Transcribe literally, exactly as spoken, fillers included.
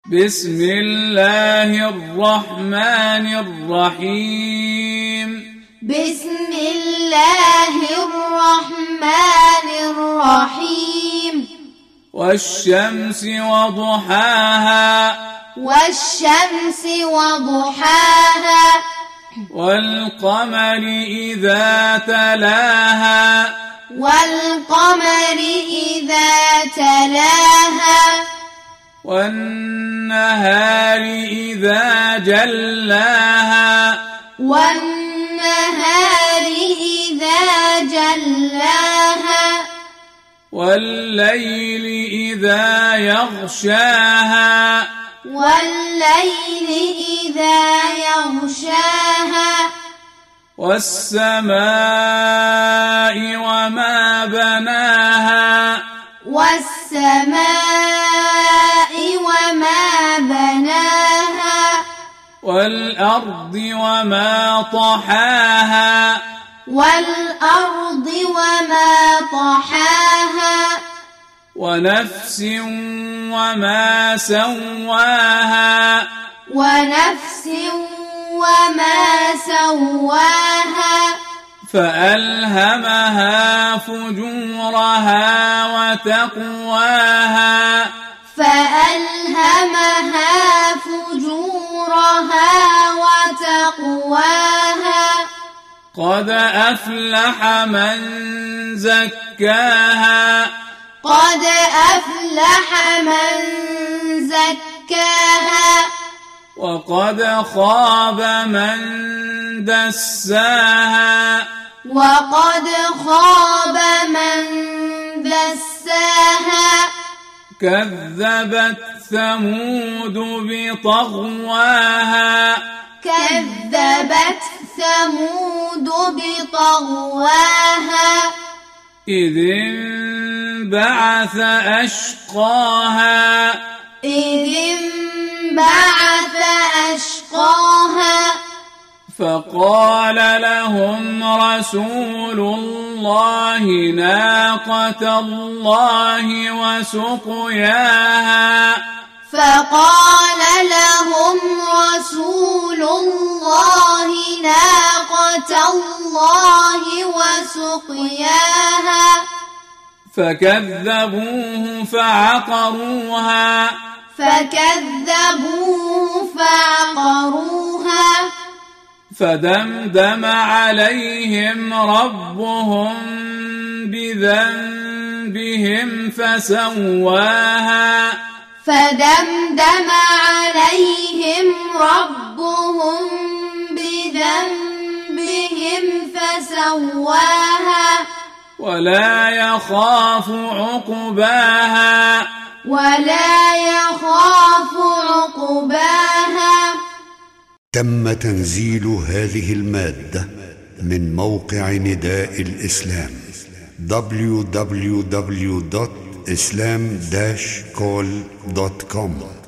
بسم الله الرحمن الرحيم بسم الله الرحمن الرحيم والشمس وضحاها والشمس وضحاها والقمر إذا تلاها والقمر إذا تلاها والنهار إذا جلاها والنهار إذا جلاها والليل إذا يغشاها والليل إذا يغشاها والسماء وما بناها والسماء وما بناها والأرض وما طحاها والأرض وما طحاها ونفس وما سواها ونفس وما سواها فألهمها فجورها وتقواها فألهمها فجورها وتقواها قد أفلح من زكاها قد أفلح من زكاها وقد خاب من دساها وقد خاب من دساها كذبت ثمود بطغواها كذبت ثمود بطغواها إذ انبعث أشقاها إذ انبعث أشقاها فقال لهم رسول الله ناقة الله وسقياها فقال لهم رسول الله ناقة الله وسقياها فكذبوه فعقروها فكذبوه فعقروها فدمدم عليهم ربهم بذنبهم فسواها فدمدم عليهم ربهم بذنبهم فسواها ولا يخاف عقباها ولا يخاف عقباها. تم تنزيل هذه المادة من موقع نداء الإسلام دبليو دبليو دبليو دوت إسلام داش كول دوت كوم.